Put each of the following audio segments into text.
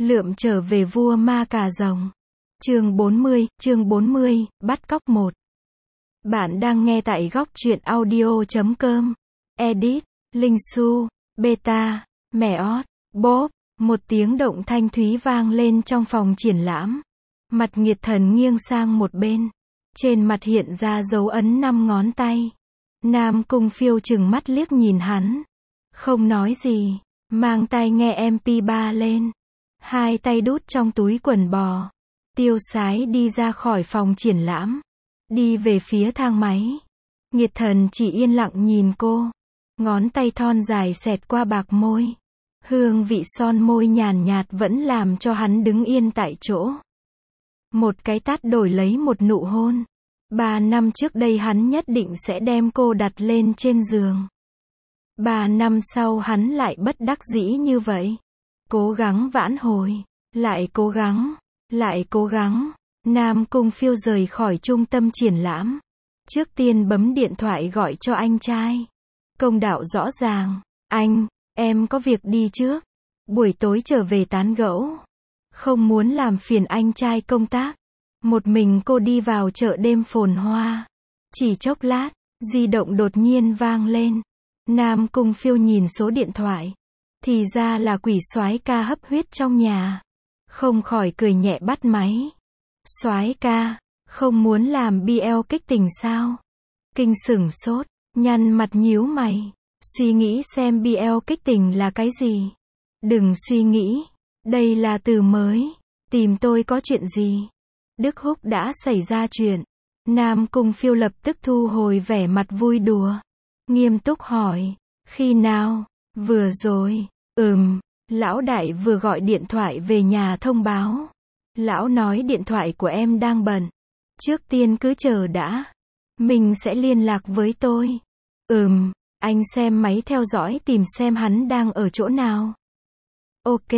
Lượm trở về vua ma cà rồng. Chương 40, bắt cóc 1. Bạn đang nghe tại góc truyện audio.com. Edit, Linh Su, Beta, Mẹ Ót, Bốp. Một tiếng động thanh thúy vang lên trong phòng triển lãm. Mặt Nghiệt Thần nghiêng sang một bên. Trên mặt hiện ra dấu ấn 5 ngón tay. Nam Cung Phiêu trừng mắt liếc nhìn hắn. Không nói gì, mang tai nghe MP3 lên. Hai tay đút trong túi quần bò. Tiêu sái đi ra khỏi phòng triển lãm. Đi về phía thang máy. Nghiệt Thần chỉ yên lặng nhìn cô. Ngón tay thon dài xẹt qua bạc môi. Hương vị son môi nhàn nhạt vẫn làm cho hắn đứng yên tại chỗ. Một cái tát đổi lấy một nụ hôn. 3 năm trước đây hắn nhất định sẽ đem cô đặt lên trên giường. 3 năm sau hắn lại bất đắc dĩ như vậy. Cố gắng vãn hồi. Lại cố gắng. Lại cố gắng. Nam Cung Phiêu rời khỏi trung tâm triển lãm. Trước tiên bấm điện thoại gọi cho anh trai. Công đạo rõ ràng. Anh, em có việc đi trước. Buổi tối trở về tán gẫu. Không muốn làm phiền anh trai công tác. Một mình cô đi vào chợ đêm phồn hoa. Chỉ chốc lát, di động đột nhiên vang lên. Nam Cung Phiêu nhìn số điện thoại. Thì ra là quỷ soái ca hấp huyết trong nhà. Không khỏi cười nhẹ bắt máy. Soái ca, không muốn làm BL kích tình sao? Kinh sửng sốt, nhăn mặt nhíu mày. Suy nghĩ xem BL kích tình là cái gì? Đừng suy nghĩ. Đây là từ mới. Tìm tôi có chuyện gì? Đức Húc đã xảy ra chuyện. Nam Cung Phiêu lập tức thu hồi vẻ mặt vui đùa. Nghiêm túc hỏi. Khi nào? Vừa rồi. Lão đại vừa gọi điện thoại về nhà thông báo. Lão nói điện thoại của em đang bận. Trước tiên cứ chờ đã. Mình sẽ liên lạc với tôi. Anh xem máy theo dõi tìm xem hắn đang ở chỗ nào. Ok.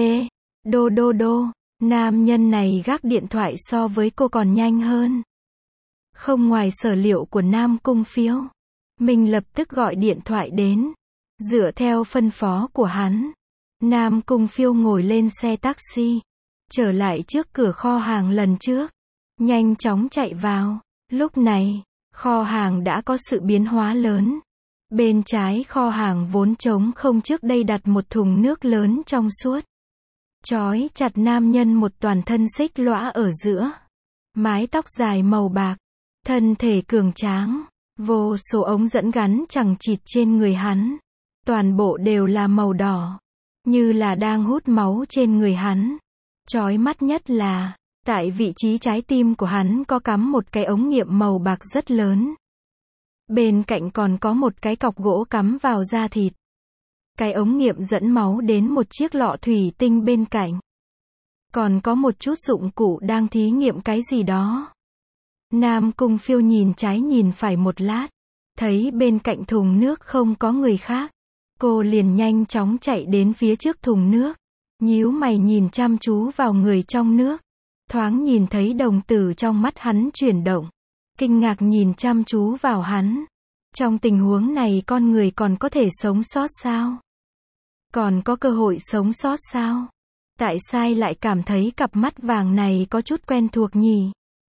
Đô. Nam nhân này gác điện thoại so với cô còn nhanh hơn. Không ngoài sở liệu của Nam Cung Phiêu. Mình lập tức gọi điện thoại đến. Dựa theo phân phó của hắn. Nam Cung Phiêu ngồi lên xe taxi. Trở lại trước cửa kho hàng lần trước. Nhanh chóng chạy vào. Lúc này, kho hàng đã có sự biến hóa lớn. Bên trái kho hàng vốn trống không, trước đây đặt một thùng nước lớn trong suốt. Trói chặt nam nhân một toàn thân xích lõa ở giữa. Mái tóc dài màu bạc. Thân thể cường tráng. Vô số ống dẫn gắn chằng chịt trên người hắn. Toàn bộ đều là màu đỏ. Như là đang hút máu trên người hắn. Chói mắt nhất là, tại vị trí trái tim của hắn có cắm một cái ống nghiệm màu bạc rất lớn. Bên cạnh còn có một cái cọc gỗ cắm vào da thịt. Cái ống nghiệm dẫn máu đến một chiếc lọ thủy tinh bên cạnh. Còn có một chút dụng cụ đang thí nghiệm cái gì đó. Nam Cung Phiêu nhìn trái nhìn phải một lát. Thấy bên cạnh thùng nước không có người khác. Cô liền nhanh chóng chạy đến phía trước thùng nước. Nhíu mày nhìn chăm chú vào người trong nước. Thoáng nhìn thấy đồng tử trong mắt hắn chuyển động. Kinh ngạc nhìn chăm chú vào hắn. Trong tình huống này con người còn có thể sống sót sao? Còn có cơ hội sống sót sao? Tại sao lại cảm thấy cặp mắt vàng này có chút quen thuộc nhỉ?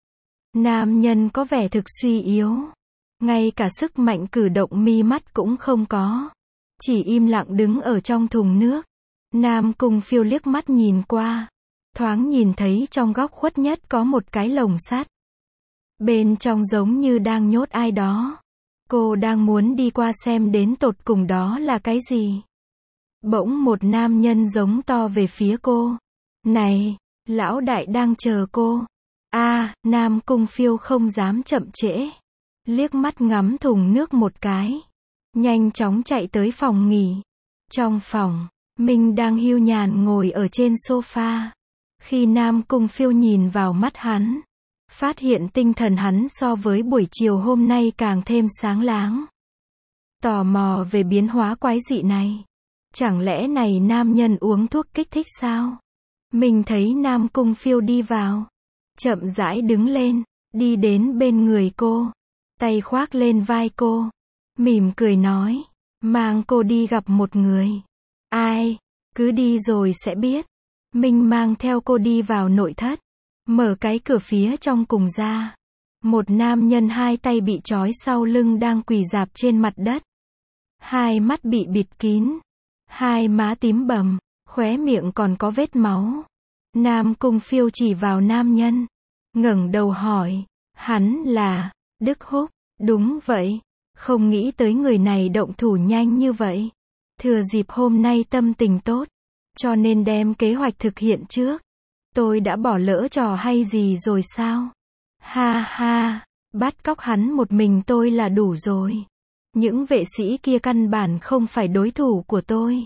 Nam nhân có vẻ thực suy yếu. Ngay cả sức mạnh cử động mi mắt cũng không có. Chỉ im lặng đứng ở trong thùng nước. Nam Cung Phiêu liếc mắt nhìn qua. Thoáng nhìn thấy trong góc khuất nhất có một cái lồng sắt. Bên trong giống như đang nhốt ai đó. Cô đang muốn đi qua xem đến tột cùng đó là cái gì. Bỗng một nam nhân giống to về phía cô. Này, lão đại đang chờ cô. Nam Cung Phiêu không dám chậm trễ. Liếc mắt ngắm thùng nước một cái. Nhanh chóng chạy tới phòng nghỉ. Trong phòng, Minh đang hiu nhàn ngồi ở trên sofa. Khi Nam Cung Phiêu nhìn vào mắt hắn, phát hiện tinh thần hắn so với buổi chiều hôm nay càng thêm sáng láng. Tò mò về biến hóa quái dị này. Chẳng lẽ này nam nhân uống thuốc kích thích sao? Mình thấy Nam Cung Phiêu đi vào. Chậm rãi đứng lên, đi đến bên người cô. Tay khoác lên vai cô. Mỉm cười nói. Mang cô đi gặp một người. Ai? Cứ đi rồi sẽ biết. Minh mang theo cô đi vào nội thất. Mở cái cửa phía trong cùng ra. Một nam nhân hai tay bị trói sau lưng đang quỳ rạp trên mặt đất. Hai mắt bị bịt kín. Hai má tím bầm, khóe miệng còn có vết máu. Nam Cung Phiêu chỉ vào nam nhân. Ngẩng đầu hỏi. Hắn là Đức Húc. Đúng vậy. Không nghĩ tới người này động thủ nhanh như vậy. Thừa dịp hôm nay tâm tình tốt, cho nên đem kế hoạch thực hiện trước. Tôi đã bỏ lỡ trò hay gì rồi sao? Ha ha, bắt cóc hắn một mình tôi là đủ rồi. Những vệ sĩ kia căn bản không phải đối thủ của tôi.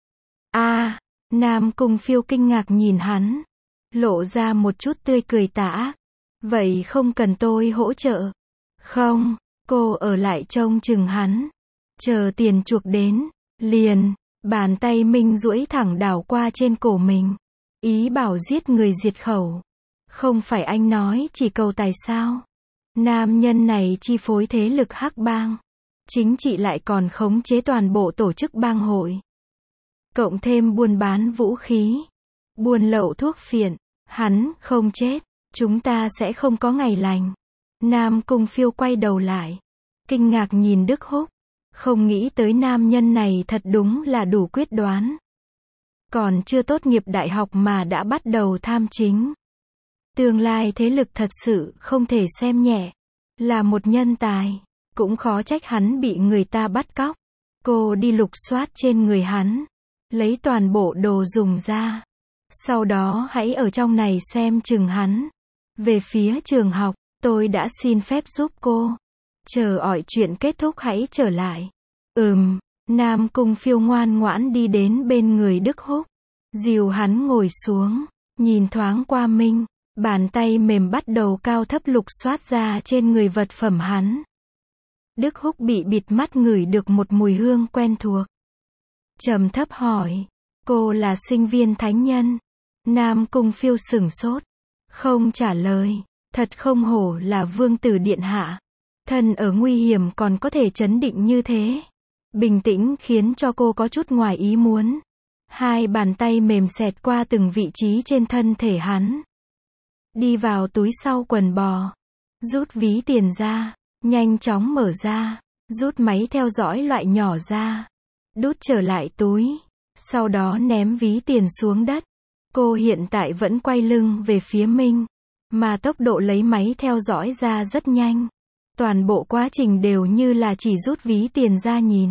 Nam Cung Phiêu kinh ngạc nhìn hắn, lộ ra một chút tươi cười tà ác. Vậy không cần tôi hỗ trợ? Không, cô ở lại trông chừng hắn. Chờ tiền chuộc đến, liền, bàn tay Minh duỗi thẳng đảo qua trên cổ mình. Ý bảo giết người diệt khẩu. Không phải anh nói chỉ cầu tài sao? Nam nhân này chi phối thế lực hắc bang. Chính trị lại còn khống chế toàn bộ tổ chức bang hội. Cộng thêm buôn bán vũ khí. Buôn lậu thuốc phiện. Hắn không chết, chúng ta sẽ không có ngày lành. Nam Cung Phiêu quay đầu lại. Kinh ngạc nhìn Đức Húc. Không nghĩ tới nam nhân này thật đúng là đủ quyết đoán. Còn chưa tốt nghiệp đại học mà đã bắt đầu tham chính. Tương lai thế lực thật sự không thể xem nhẹ. Là một nhân tài. Cũng khó trách hắn bị người ta bắt cóc. Cô đi lục soát trên người hắn. Lấy toàn bộ đồ dùng ra. Sau đó hãy ở trong này xem chừng hắn. Về phía trường học, tôi đã xin phép giúp cô. Chờ ỏi chuyện kết thúc hãy trở lại. Nam Cung Phiêu ngoan ngoãn đi đến bên người Đức Húc. Dìu hắn ngồi xuống, nhìn thoáng qua Minh. Bàn tay mềm bắt đầu cao thấp lục soát ra trên người vật phẩm hắn. Đức Húc bị bịt mắt ngửi được một mùi hương quen thuộc. Trầm thấp hỏi. Cô là sinh viên thánh nhân. Nam Cung Phiêu sửng sốt. Không trả lời. Thật không hổ là vương tử điện hạ. Thân ở nguy hiểm còn có thể trấn định như thế. Bình tĩnh khiến cho cô có chút ngoài ý muốn. Hai bàn tay mềm xẹt qua từng vị trí trên thân thể hắn. Đi vào túi sau quần bò. Rút ví tiền ra. Nhanh chóng mở ra. Rút máy theo dõi loại nhỏ ra. Đút trở lại túi. Sau đó ném ví tiền xuống đất. Cô hiện tại vẫn quay lưng về phía Minh. Mà tốc độ lấy máy theo dõi ra rất nhanh. Toàn bộ quá trình đều như là chỉ rút ví tiền ra nhìn.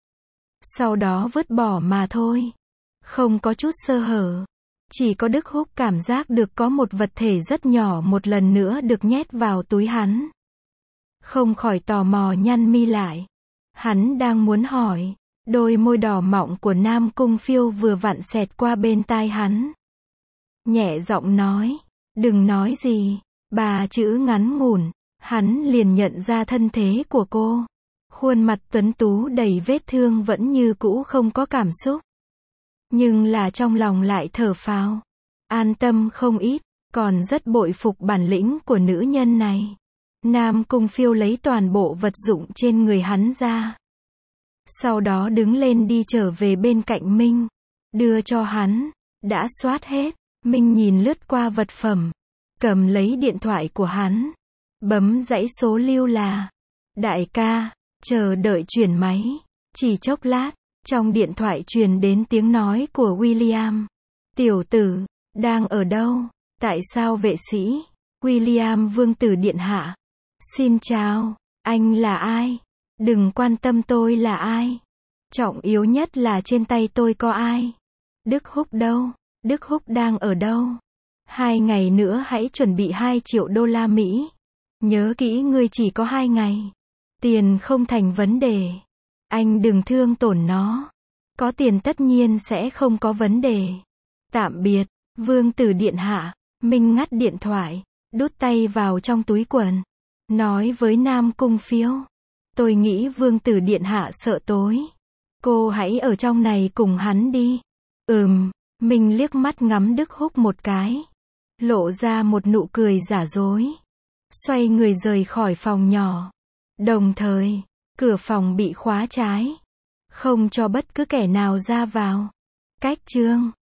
Sau đó vứt bỏ mà thôi. Không có chút sơ hở. Chỉ có Đức Húc cảm giác được có một vật thể rất nhỏ một lần nữa được nhét vào túi hắn. Không khỏi tò mò nhăn mi lại. Hắn đang muốn hỏi. Đôi môi đỏ mọng của Nam Cung Phiêu vừa vặn xẹt qua bên tai hắn. Nhẹ giọng nói. Đừng nói gì. Ba chữ ngắn ngủn. Hắn liền nhận ra thân thế của cô. Khuôn mặt tuấn tú đầy vết thương vẫn như cũ không có cảm xúc. Nhưng là trong lòng lại thở phào. An tâm không ít. Còn rất bội phục bản lĩnh của nữ nhân này. Nam Cung Phiêu lấy toàn bộ vật dụng trên người hắn ra. Sau đó đứng lên đi trở về bên cạnh Minh. Đưa cho hắn. Đã soát hết. Minh nhìn lướt qua vật phẩm. Cầm lấy điện thoại của hắn. Bấm dãy số lưu là. Đại ca, chờ đợi chuyển máy. Chỉ chốc lát, trong điện thoại truyền đến tiếng nói của William. Tiểu tử, đang ở đâu? Tại sao vệ sĩ? William vương tử điện hạ. Xin chào, anh là ai? Đừng quan tâm tôi là ai. Trọng yếu nhất là trên tay tôi có ai. Đức Húc đâu? Đức Húc đang ở đâu? 2 ngày nữa hãy chuẩn bị 2 triệu đô la Mỹ. Nhớ kỹ ngươi chỉ có 2 ngày. Tiền không thành vấn đề. Anh đừng thương tổn nó. Có tiền tất nhiên sẽ không có vấn đề. Tạm biệt, vương tử điện hạ. Minh ngắt điện thoại, đút tay vào trong túi quần. Nói với Nam Cung Phiêu. Tôi nghĩ vương tử điện hạ sợ tối. Cô hãy ở trong này cùng hắn đi. Minh liếc mắt ngắm Đức Húc một cái. Lộ ra một nụ cười giả dối. Xoay người rời khỏi phòng nhỏ. Đồng thời, cửa phòng bị khóa trái. Không cho bất cứ kẻ nào ra vào. Cách chương